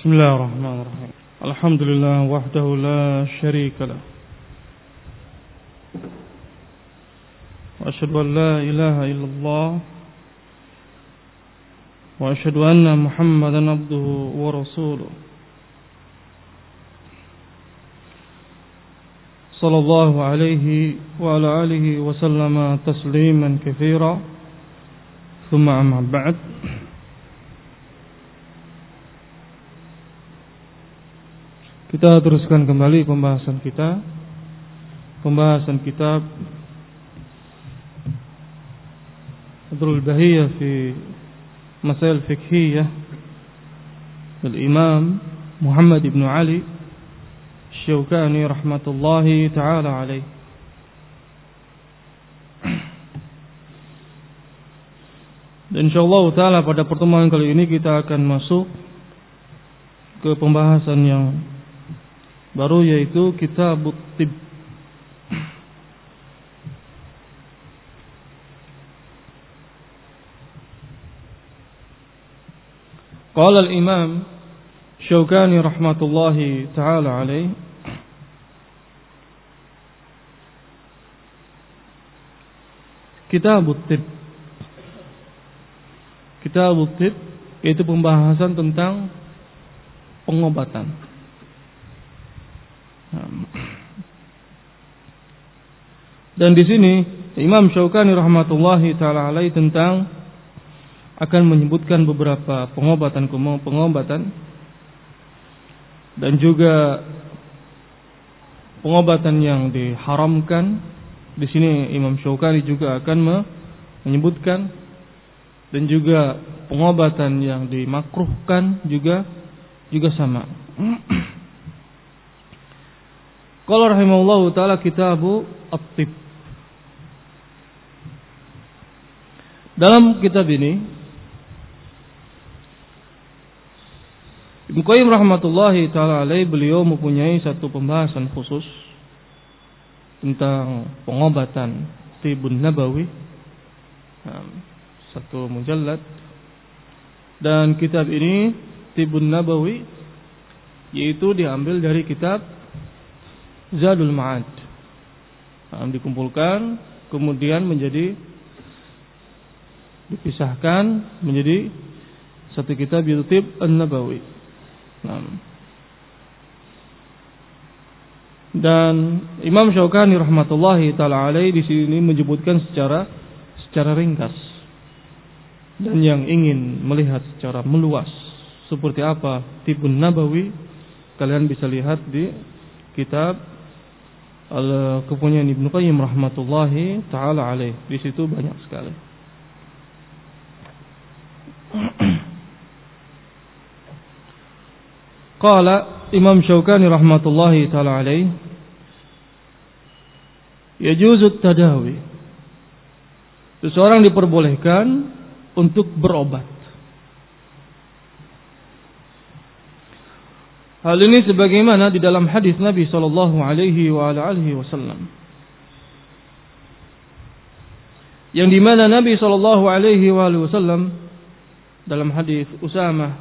بسم الله الرحمن الرحيم الحمد لله وحده لا شريك له وأشهد أن لا إله إلا الله وأشهد أن محمدا عبده ورسوله صلى الله عليه وعلى آله وسلم تسليما كثيرا ثم أما بعد. Kita teruskan kembali pembahasan kitab Adrul Bahiyah fi Masail Fiqhiyah del Imam Muhammad ibn Ali Syaukani rahmatullahi ta'ala alaih. Dan insyaallah ta'ala pada pertemuan kali ini kita akan masuk ke pembahasan yang baru, yaitu Kitabut Tibb. Qala al-Imam Syaukani rahmatullahi ta'ala alaih, Kitabut Tibb. Kitabut Tibb yaitu pembahasan tentang pengobatan. Dan di sini Imam Syaukani rahmatullahi taala alaihi tentang akan menyebutkan beberapa pengobatan dan juga pengobatan yang diharamkan. Di sini Imam Syaukani juga akan menyebutkan, dan juga pengobatan yang dimakruhkan juga sama. Qala rahimahullahu ta'ala Kitabu At-Tibb. Dalam kitab ini Ibnu Qayyim rahmatullahi ta'ala alaih, beliau mempunyai satu pembahasan khusus tentang pengobatan Tibbun Nabawi, satu mujallad. Dan kitab ini Tibbun Nabawi yaitu diambil dari kitab Zadul Ma'ad, dikumpulkan kemudian dipisahkan menjadi satu kitab, yaitu Tibb An-Nabawi. Dan Imam Syaukani rahmatullahi taala alaihi di sini menyebutkan secara ringkas, dan yang ingin melihat secara meluas seperti apa Tibbun Nabawi, kalian bisa lihat di kitab kepunyaan Ibnu Qayyim rahmatullahi taala alaih. Di situ banyak sekali. Qala Imam Syaukani rahmatullahi taala alaih, yajuzu tadawi. Seseorang diperbolehkan untuk berobat. Hal ini sebagaimana di dalam hadis Nabi sallallahu alaihi wasallam, yang di mana Nabi sallallahu alaihi wasallam dalam hadis Usamah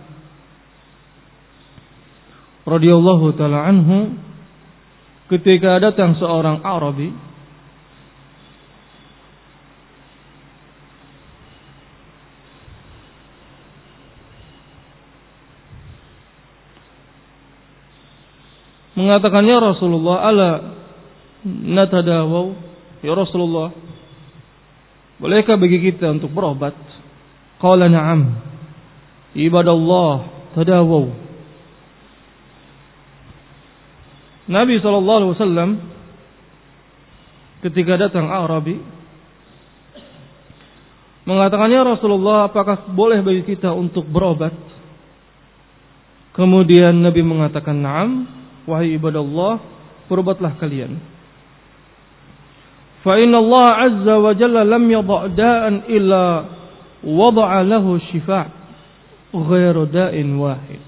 radhiyallahu taala anhu, ketika datang seorang Arabi mengatakan, ya Rasulullah, ala natadawaw, ya Rasulullah, bolehkah bagi kita untuk berobat? Qala na'am, ibadallah tadawaw. Nabi SAW ketika datang Arabi mengatakan, ya Rasulullah, apakah boleh bagi kita untuk berobat? Kemudian Nabi mengatakan, na'am, wahai ibadallah, berobatlah kalian. Fa inna Allah azza wa jalla lam yadha' da'an illa wada'a lahu shifa' ghairu da'in wahid.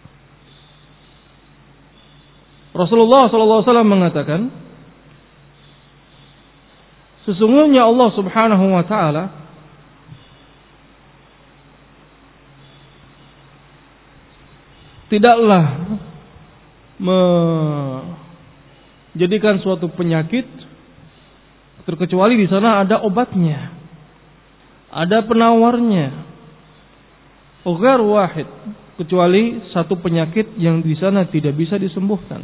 Rasulullah SAW mengatakan, sesungguhnya Allah subhanahu wa ta'ala tidaklah menjadikan suatu penyakit terkecuali di sana ada obatnya, ada penawarnya. Ghair wahid, kecuali satu penyakit yang di sana tidak bisa disembuhkan.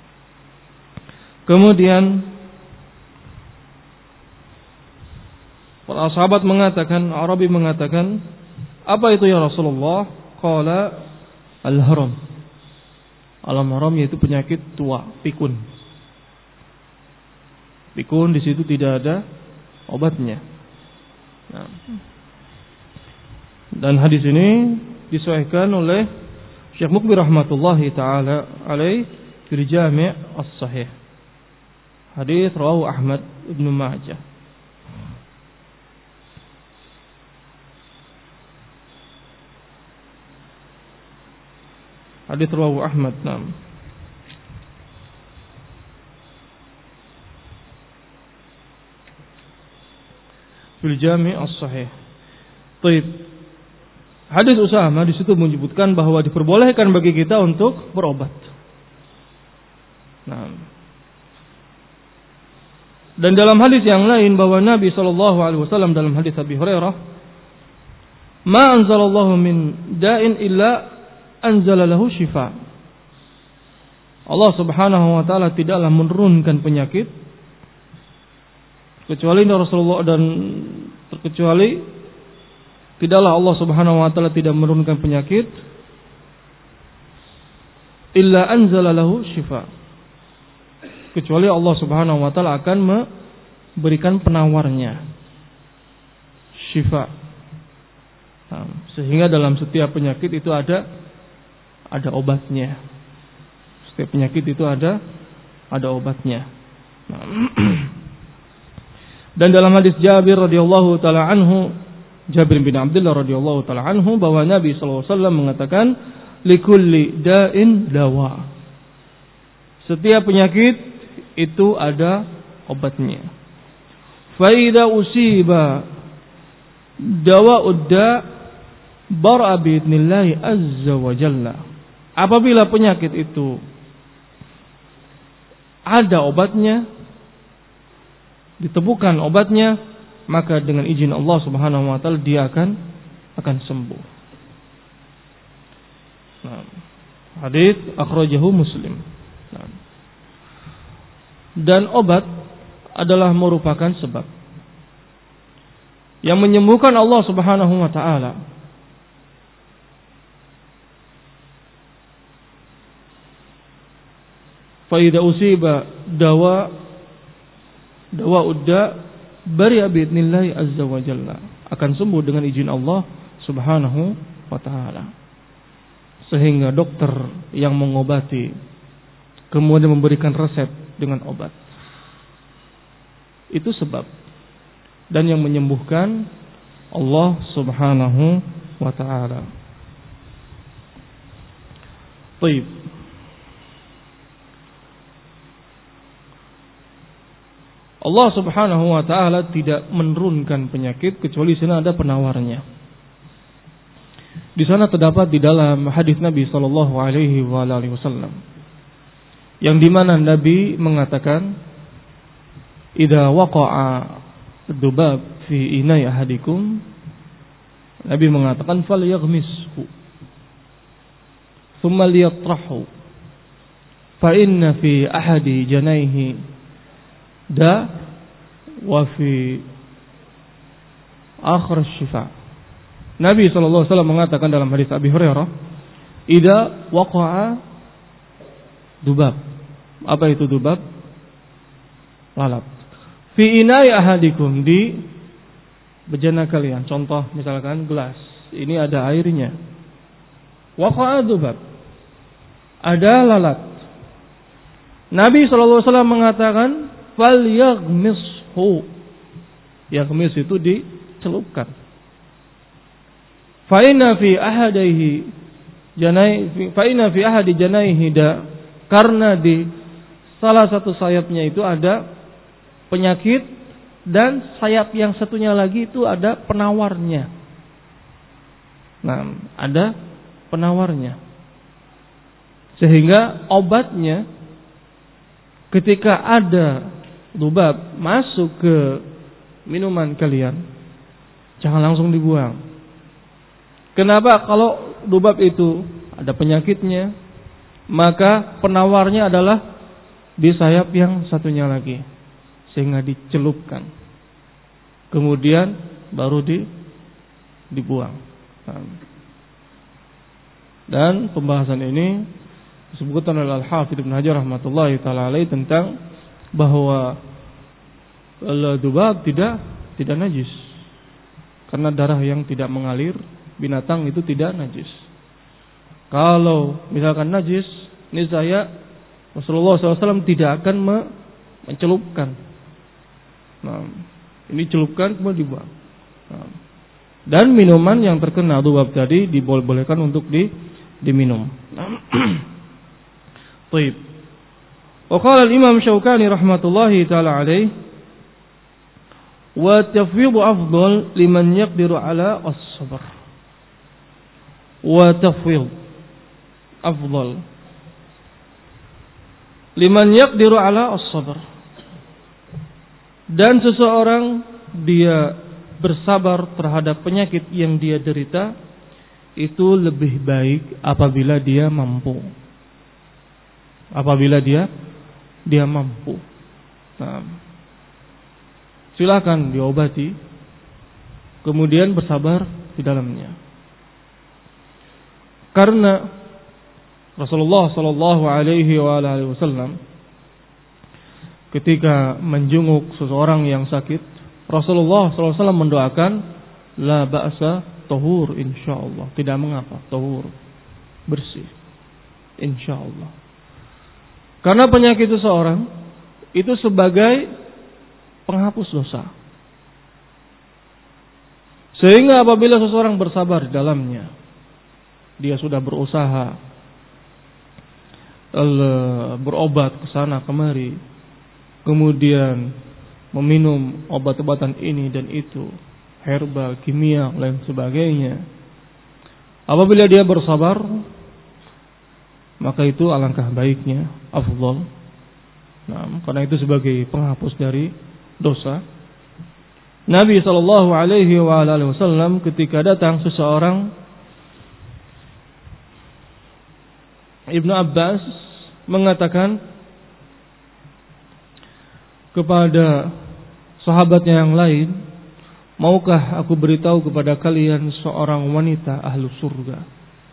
Kemudian para sahabat mengatakan, Arabi mengatakan, apa itu ya Rasulullah? Qala al-haram. Al-haram yaitu penyakit tua, pikun. Pikun di situ tidak ada obatnya. Nah. Dan hadis ini disahihkan oleh Syekh Mukbir rahmatullahi taala alaih fi Jami' as-Sahih. Hadis rawahu Ahmad Ibnu Majah. Hadis rawahu Ahmad. Naam. Fil Jami' as-Sahih. Baik. Hadis Usamah di situ menyebutkan bahwa diperbolehkan bagi kita untuk berobat. Nah. Dan dalam hadis yang lain bahwa Nabi SAW dalam hadis Abi Hurairah, "Ma anzalallahu min da'in illa anzala lahu shifa." Allah Subhanahu wa taala tidaklah menurunkan penyakit kecuali Rasulullah dan terkecuali tidaklah Allah Subhanahu wa taala tidak menurunkan penyakit illa anzala lahu shifa. Kecuali Allah Subhanahu wa taala akan memberikan penawarnya. Shifa. Nah, sehingga dalam setiap penyakit itu ada obatnya. Setiap penyakit itu ada obatnya. Nah. Dan dalam hadis Jabir radhiyallahu taala anhu, Jabir bin Abdullah radhiyallahu taala anhu, bahwa Nabi sallallahu alaihi wasallam mengatakan likulli da'in dawa. Setiap penyakit itu ada obatnya. Fa idza usiba dawa'ud da' bar'a bi idznillah azza wa jalla. Apabila penyakit itu ada obatnya, ditemukan obatnya, maka dengan izin Allah Subhanahu wa taala dia akan sembuh. Nah, hadis akhrajahu Muslim. Nah. Dan obat adalah merupakan sebab yang menyembuhkan Allah Subhanahu wa taala. Fa idza usiba dawa'ud da' bari'a bi'idznillah azza wa jalla, akan sembuh dengan izin Allah Subhanahu wa taala. Sehingga dokter yang mengobati kemudian memberikan resep dengan obat, itu sebab, dan yang menyembuhkan Allah Subhanahu wa taala. Baik. Allah Subhanahu wa taala tidak menurunkan penyakit kecuali di sana ada penawarnya. Di sana terdapat di dalam hadis Nabi sallallahu alaihi wasallam yang di mana Nabi mengatakan, "Idza waqa'a dzubab fi inai ahadikum," Nabi mengatakan, "falyaghmishu thumma liyatrahu fa inna fi ahadi janaihi da wa fi akhir syifa." Nabi sallallahu alaihi wasallam mengatakan dalam hadis Abi Hurairah, "Idza waqa'a dubab." Apa itu dubab? Lalat. Fi inai ahadikum, di bejana kalian. Contoh misalkan gelas, ini ada airnya. Waqa'a dubab, ada lalat. Nabi sallallahu alaihi wasallam mengatakan, fal yaghmishu. Yaghmis itu dicelupkan. Fa inna fi ahadihi janaihi da, karena di salah satu sayapnya itu ada penyakit dan sayap yang satunya lagi itu ada penawarnya. Nah, ada penawarnya. Sehingga obatnya ketika ada dzubab masuk ke minuman kalian, jangan langsung dibuang. Kenapa? Kalau dzubab itu ada penyakitnya, maka penawarnya adalah di sayap yang satunya lagi, sehingga dicelupkan. Kemudian baru dibuang. Dan pembahasan ini disebutkan oleh Al-Hafidz Ibnu Hajar rahmatullahi taala alaihi tentang bahwa dzubab tidak najis. Karena darah yang tidak mengalir binatang itu tidak najis. Kalau misalkan najis, niscaya Rasulullah SAW tidak akan mencelupkan. Nah, ini celupkan kemudian dibuang. Nah, dan minuman yang terkena dzubab tadi dibolehkan untuk diminum. Baik. Wa qala al-Imam Syaukani rahmatullahi taala alaihi wa tafwidhu afdal liman yaqdiru ala as-sabr. Wa tafwidh afdal liman yaqdiru ala as-sabr. Dan seseorang dia bersabar terhadap penyakit yang dia derita itu lebih baik apabila dia mampu. Apabila dia mampu. Nah, silakan diobati, kemudian bersabar di dalamnya. Karena Rasulullah sallallahu alaihi wasallam ketika menjenguk seseorang yang sakit, Rasulullah sallallahu alaihi wasallam mendoakan la ba'sa tahur insyaallah, tidak mengapa, tahur, bersih insyaallah. Karena penyakit seseorang itu sebagai penghapus dosa. Sehingga apabila seseorang bersabar di dalamnya, dia sudah berusaha berobat ke sana kemari, kemudian meminum obat-obatan ini dan itu, herbal, kimia, lain sebagainya. Apabila dia bersabar, maka itu alangkah baiknya, afdal. Nah, karena itu sebagai penghapus dari dosa. Nabi sallallahu alaihi wasallam ketika datang seseorang, Ibnu Abbas mengatakan kepada sahabatnya yang lain, maukah aku beritahu kepada kalian seorang wanita ahlu surga?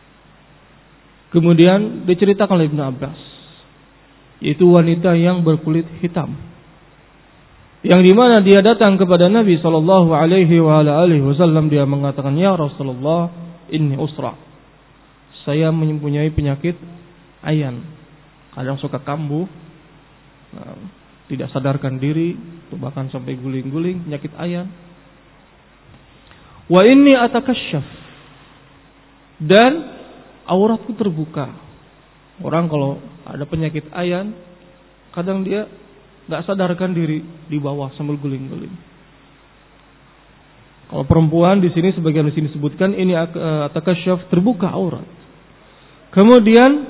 Kemudian diceritakan oleh Ibnu Abbas, yaitu wanita yang berkulit hitam, yang dimana dia datang kepada Nabi sallallahu alaihi wasallam, dia mengatakan, ya Rasulullah, inni usra, saya mempunyai penyakit ayan, kadang suka kambuh, tidak sadarkan diri, bahkan sampai guling-guling, penyakit ayan. Wa inni atakasyaf, dan auratku terbuka. Orang kalau ada penyakit ayan, kadang dia nggak sadarkan diri di bawah sambil guling-guling. Kalau perempuan di sini, sebagian di sini sebutkan ini atakasyaf, terbuka aurat. Kemudian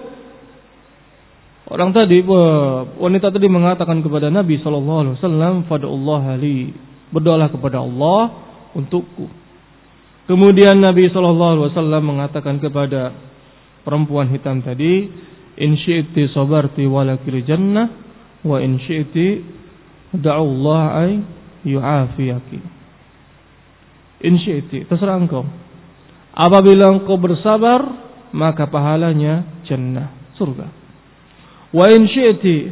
wanita tadi mengatakan kepada Nabi sallallahu alaihi wasallam, fad'ullaha li, berdoalah kepada Allah untukku. Kemudian Nabi sallallahu alaihi wasallam mengatakan kepada perempuan hitam tadi, in syi'ti sabarti walakil jannah wa in syi'ti da'ullaha ay yu'afiyaki. In syi'ti, terserah engkau. Apabila engkau bersabar, maka pahalanya jannah, surga. Wa in syi'ti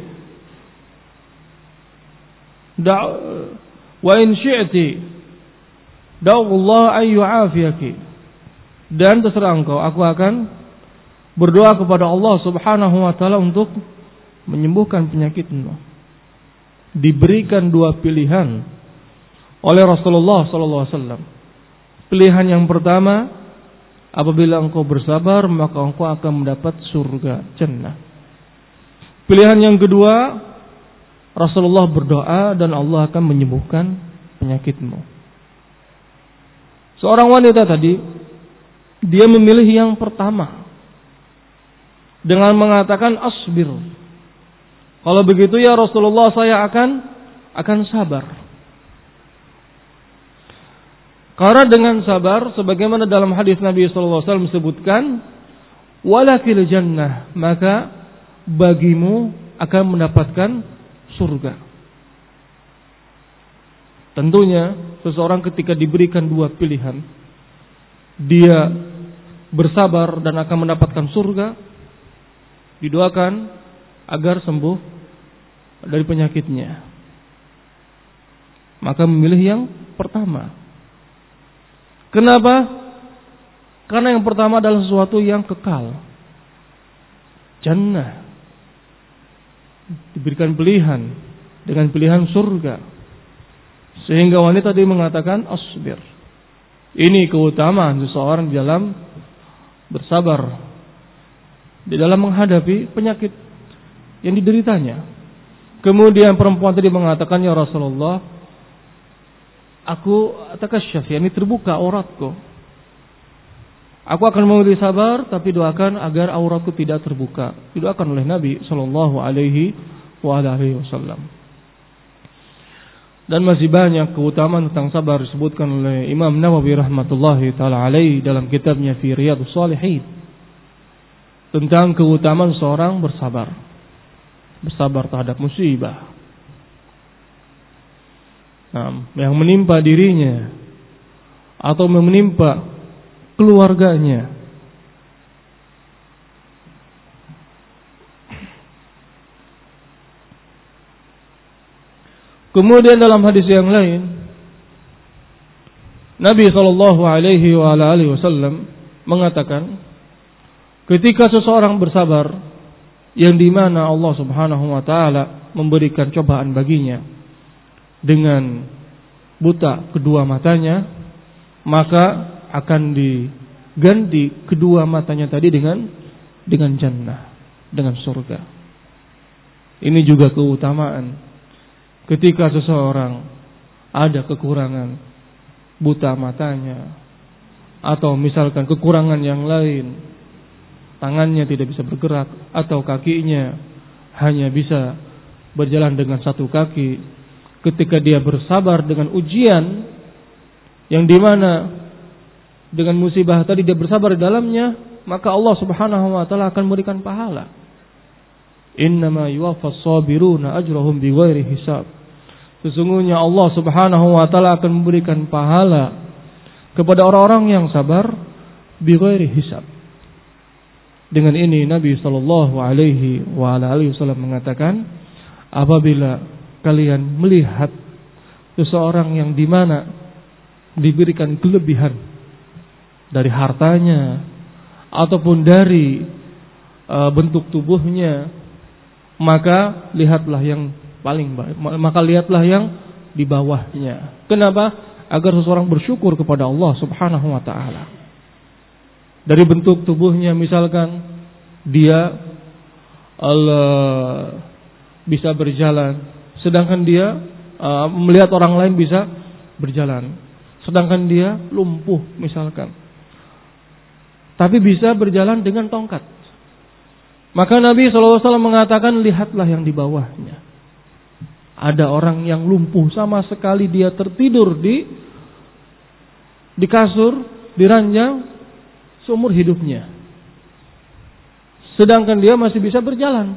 da'ullaha ay yu'afiyaki. Dan terserah engkau, aku akan berdoa kepada Allah Subhanahu wa taala untuk menyembuhkan penyakitmu. Diberikan dua pilihan oleh Rasulullah sallallahu alaihi wasallam. Pilihan yang pertama, apabila engkau bersabar, maka engkau akan mendapat surga, jannah. Pilihan yang kedua, Rasulullah berdoa dan Allah akan menyembuhkan penyakitmu. Seorang wanita tadi, dia memilih yang pertama. dengan mengatakan asbir. Kalau begitu ya Rasulullah, saya akan sabar. Karena dengan sabar, sebagaimana dalam hadis Nabi sallallahu alaihi wasallam disebutkan, walakil jannah, maka bagimu akan mendapatkan surga. Tentunya seseorang ketika diberikan dua pilihan, dia bersabar dan akan mendapatkan surga, didoakan agar sembuh dari penyakitnya. Maka memilih yang pertama. Kenapa? Karena yang pertama adalah sesuatu yang kekal. Jannah. Diberikan pilihan dengan pilihan surga. Sehingga wanita tadi mengatakan asbir. Ini keutamaan seseorang di dalam bersabar, di dalam menghadapi penyakit yang dideritanya. Kemudian perempuan tadi mengatakan, ya Rasulullah, aku takasyaf, yakni terbuka auratku. Aku akan memberi sabar, tapi doakan agar auratku tidak terbuka. Didoakan oleh Nabi sallallahu alaihi wasallam. Dan masih banyak keutamaan tentang sabar disebutkan oleh Imam Nawawi rahmatullahi taala alaihi dalam kitabnya Fi Riyadhus Shalihin, tentang keutamaan seorang bersabar. Bersabar terhadap musibah yang menimpa dirinya atau menimpa keluarganya. Kemudian dalam hadis yang lain, Nabi sallallahu alaihi wasallam mengatakan, ketika seseorang bersabar, yang dimana Allah subhanahu wa ta'ala memberikan cobaan baginya dengan buta kedua matanya, maka akan diganti kedua matanya tadi dengan jannah, dengan surga. Ini juga keutamaan ketika seseorang ada kekurangan buta matanya, atau misalkan kekurangan yang lain, tangannya tidak bisa bergerak, atau kakinya hanya bisa berjalan dengan satu kaki. Ketika dia bersabar dengan ujian yang dimana dengan musibah tadi dia bersabar di dalamnya, maka Allah subhanahu wa ta'ala akan memberikan pahala. Innama yuwaffas sabiruna ajrahum bighairi hisab. Sesungguhnya Allah subhanahu wa ta'ala akan memberikan pahala kepada orang-orang yang sabar bighairi hisab. Dengan ini Nabi sallallahu alaihi wasallam mengatakan, apabila kalian melihat seseorang yang dimana diberikan kelebihan dari hartanya ataupun dari bentuk tubuhnya, maka lihatlah yang paling baik, maka lihatlah yang di bawahnya. Kenapa? Agar seseorang bersyukur kepada Allah subhanahu wa ta'ala. Dari bentuk tubuhnya, misalkan dia bisa berjalan, sedangkan dia melihat orang lain bisa berjalan, sedangkan dia lumpuh misalkan, tapi bisa berjalan dengan tongkat. Maka Nabi SAW mengatakan, lihatlah yang di bawahnya. Ada orang yang lumpuh sama sekali, dia tertidur di kasur, di ranjang seumur hidupnya, sedangkan dia masih bisa berjalan,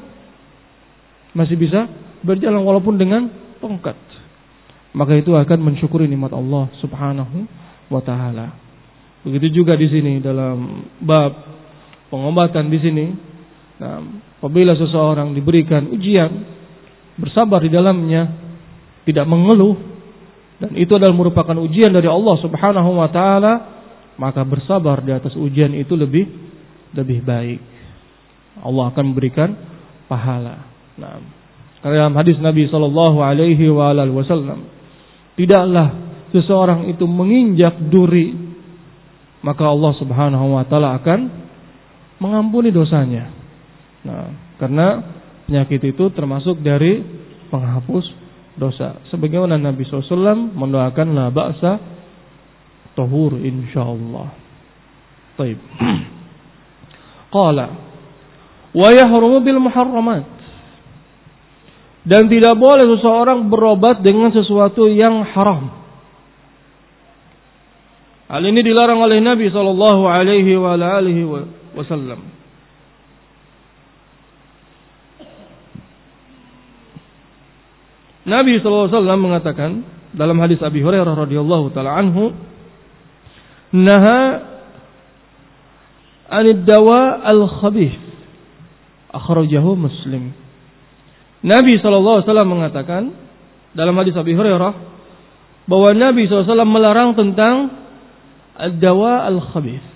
walaupun dengan tongkat. Maka itu akan mensyukuri nikmat Allah subhanahu wa ta'ala. Begitu juga di sini dalam bab pengobatan di sini. Nah, apabila seseorang diberikan ujian, bersabar di dalamnya, tidak mengeluh, dan itu adalah merupakan ujian dari Allah subhanahu wa ta'ala, maka bersabar di atas ujian itu lebih baik. Allah akan memberikan pahala. Nah, dalam hadis Nabi sallallahu alaihi wasallam, tidaklah seseorang itu menginjak duri, maka Allah subhanahu wa ta'ala akan mengampuni dosanya. Nah, karena penyakit itu termasuk dari penghapus dosa. Sebagaimana Nabi SAW mendoakan la ba'sa tahur insyaallah. Baik. Qala wa yahrumu bil muharramat. Dan tidak boleh seseorang berobat dengan sesuatu yang haram. Hal ini dilarang oleh Nabi sallallahu alaihi wasallam. Nabi sallallahu alaihi wasallam mengatakan dalam hadis Abi Hurairah radhiyallahu taala anhu, "Naha 'anid dawa al-khabith." Akhrajahu Muslim. Nabi SAW mengatakan dalam hadis Abi Hurairah bahwa Nabi SAW melarang tentang ad-dawa al-khabith,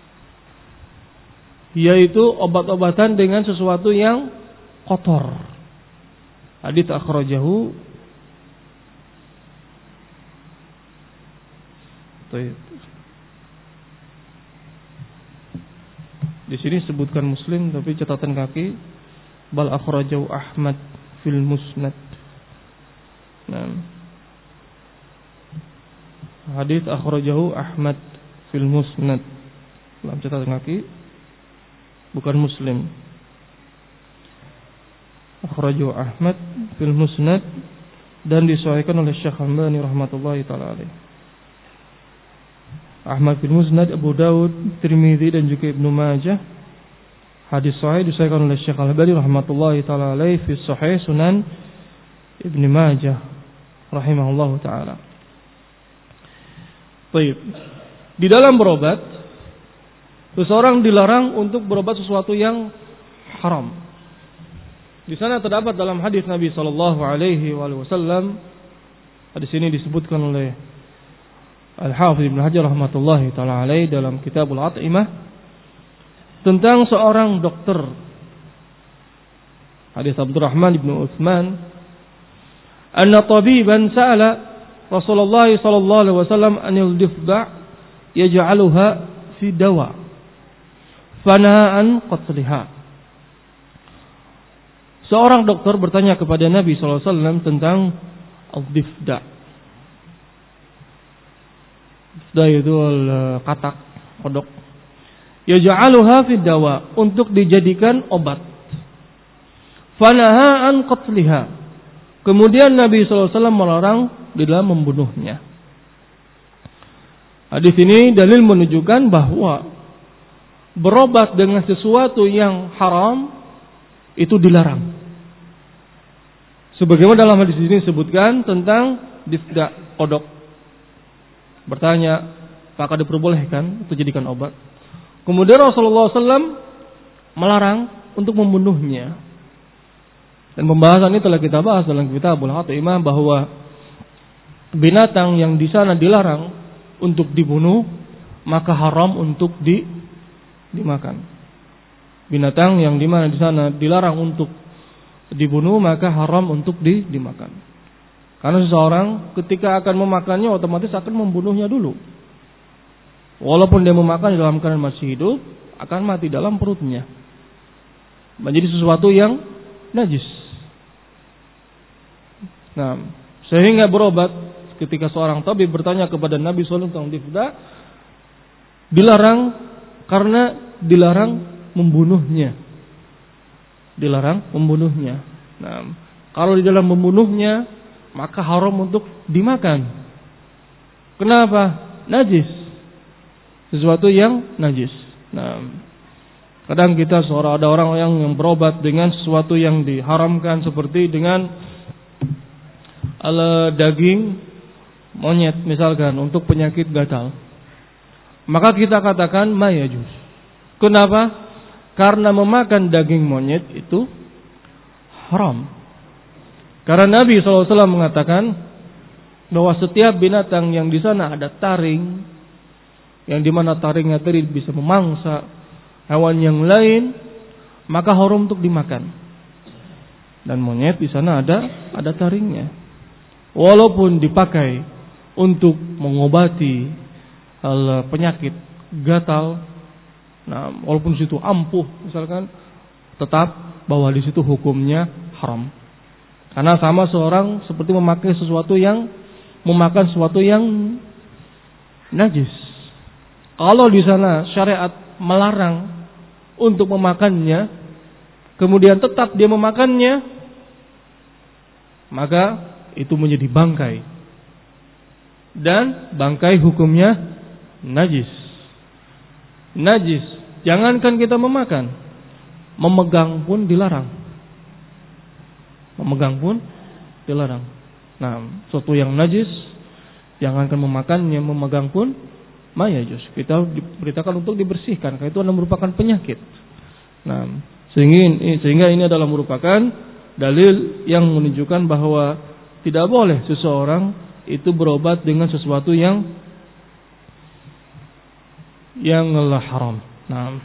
yaitu obat-obatan dengan sesuatu yang kotor. Hadis akhrajahu. Di sini sebutkan Muslim tapi catatan kaki bal akhrajahu Ahmad fil Musnad. Nah, hadis akhrajahu Ahmad fil Musnad. Dalam catatan kaki bukan Muslim. Akhrajahu Ahmad fil Musnad dan disahihkan oleh Syekh Albani rahmatullahi taala alaih. Ahmad fil Musnad, Abu Daud, Tirmidzi dan juga Ibnu Majah. Hadis sahih disahihkan oleh Syekh Albani rahmatullahi taala alaih fi Sahih Sunan Ibnu Majah rahimahullahu taala. Baik. Di dalam berobat, seseorang dilarang untuk berobat sesuatu yang haram. Di sana terdapat dalam hadis Nabi sallallahu alaihi wasallam, hadis ini disebutkan oleh Al-Hafidz Ibnu Hajar rahmatullahi taala alaih dalam Kitabul At'imah tentang seorang dokter. Hadis Abdurrahman bin Utsman, anna tabiban sa'ala Rasulullah sallallahu alaihi wasallam anil difda' yaj'aluha fi dawa fanaha an qatliha. Seorang dokter bertanya kepada Nabi sallallahu alaihi wasallam tentang al-difda'. Difda' itu katak, kodok. Yaj'aluha fi dawa, untuk dijadikan obat. Fanaha an qatliha. Kemudian Nabi sallallahu alaihi wasallam melarang di dalam membunuhnya. Hadis ini dalil menunjukkan bahwa berobat dengan sesuatu yang haram itu dilarang. Sebagaimana dalam hadis ini disebutkan tentang difda, kodok. Bertanya, apakah diperbolehkan untuk dijadikan obat? Kemudian Rasulullah SAW melarang untuk membunuhnya. Dan pembahasan ini telah kita bahas dalam Kitabul At'imah bahwa binatang yang di sana dilarang untuk dibunuh maka haram untuk dimakan. Binatang yang di mana di sana dilarang untuk dibunuh maka haram untuk dimakan. Karena seseorang ketika akan memakannya otomatis akan membunuhnya dulu. Walaupun dia memakan dalam keadaan masih hidup, akan mati dalam perutnya. Menjadi sesuatu yang najis. Nah, sehingga berobat ketika seorang tabib bertanya kepada Nabi sallallahu alaihi wasallam tentang difda, dilarang karena dilarang membunuhnya. Dilarang membunuhnya. Nah, kalau di dalam membunuhnya maka haram untuk dimakan. Kenapa? Najis. Sesuatu yang najis. Nah, kadang kita ada orang yang berobat dengan sesuatu yang diharamkan seperti dengan daging monyet misalkan untuk penyakit gatal. Maka kita katakan mayajuz. Kenapa? Karena memakan daging monyet itu haram. Karena Nabi SAW mengatakan bahwa setiap binatang yang di sana ada taring, yang dimana taringnya tadi bisa memangsa hewan yang lain, maka haram untuk dimakan. Dan monyet di sana ada taringnya. Walaupun dipakai untuk mengobati penyakit gatal, nah walaupun di situ ampuh misalkan, tetap bahwa di situ hukumnya haram. Karena sama seorang seperti memakan sesuatu yang najis. Kalau di sana syariat melarang untuk memakannya, kemudian tetap dia memakannya, maka itu menjadi bangkai. Dan bangkai hukumnya najis. Najis. Jangankan kita memakan, memegang pun dilarang. Memegang pun dilarang. Nah, sesuatu yang najis, jangankan memakannya, memegang pun mayajus. Kita diberitakan untuk dibersihkan, karena itu adalah merupakan penyakit. Nah, sehingga ini adalah merupakan dalil yang menunjukkan bahwa tidak boleh seseorang itu berobat dengan sesuatu yang haram. Nah,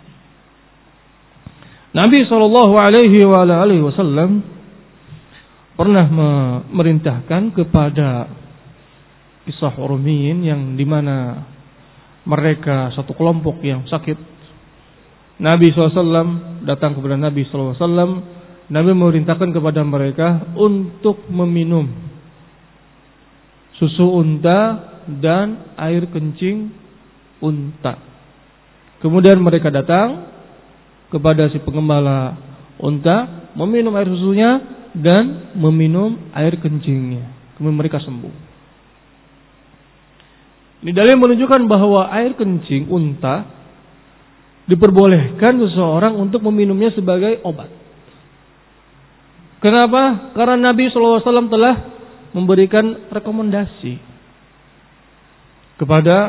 Nabi SAW pernah memerintahkan kepada kisah Urumiyin yang dimana mereka satu kelompok yang sakit. Nabi SAW datang kepada Nabi SAW. Nabi memerintahkan kepada mereka untuk meminum susu unta dan air kencing unta. Kemudian mereka datang kepada si pengembala unta, meminum air susunya dan meminum air kencingnya. Kemudian mereka sembuh. Ini dalil menunjukkan bahwa air kencing unta diperbolehkan seseorang untuk meminumnya sebagai obat. Kenapa? Karena Nabi SAW telah memberikan rekomendasi kepada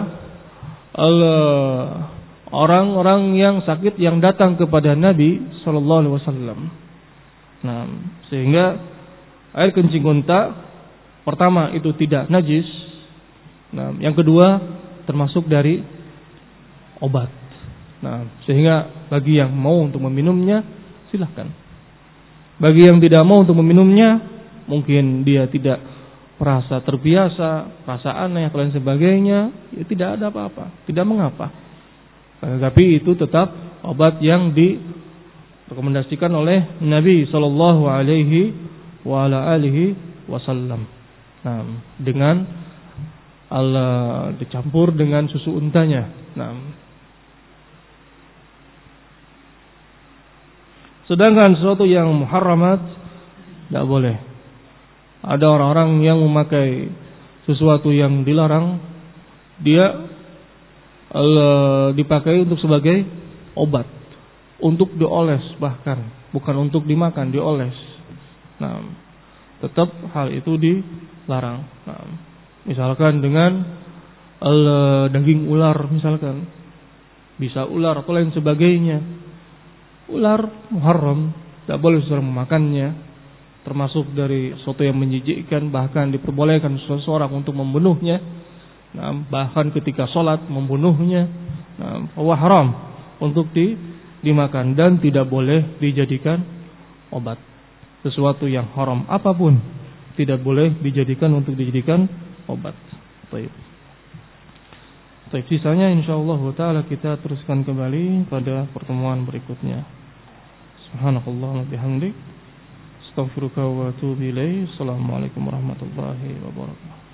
orang-orang yang sakit yang datang kepada Nabi SAW. Nah, sehingga air kencing unta pertama itu tidak najis. Nah, yang kedua termasuk dari obat. Nah, sehingga bagi yang mau untuk meminumnya silahkan. Bagi yang tidak mau untuk meminumnya, mungkin dia tidak merasa terbiasa, rasa aneh, dan sebagainya, ya tidak ada apa-apa, tidak mengapa. Tetapi itu tetap obat yang direkomendasikan oleh Nabi Sallallahu Alaihi Wasallam. Nah, dengan dicampur dengan susu untanya. Nah, sedangkan sesuatu yang muharramat tidak boleh. Ada orang-orang yang memakai sesuatu yang dilarang, dia dipakai untuk sebagai obat, untuk dioles bahkan, bukan untuk dimakan, dioles. Nah, tetap hal itu dilarang. Nah, misalkan dengan daging ular misalkan, bisa ular atau lain sebagainya. Ular muharram, tidak boleh seseorang memakannya, termasuk dari sesuatu yang menjijikkan, bahkan diperbolehkan seseorang untuk membunuhnya. Nah, bahkan ketika sholat membunuhnya. Nah, haram untuk dimakan dan tidak boleh dijadikan obat. Sesuatu yang haram apapun tidak boleh dijadikan obat. Baik. Sisanya insyaallah taala kita teruskan kembali pada pertemuan berikutnya. Subhanakallahumma bihamdik, astaghfiruka wa atubu ilaik. Assalamualaikum warahmatullahi wabarakatuh.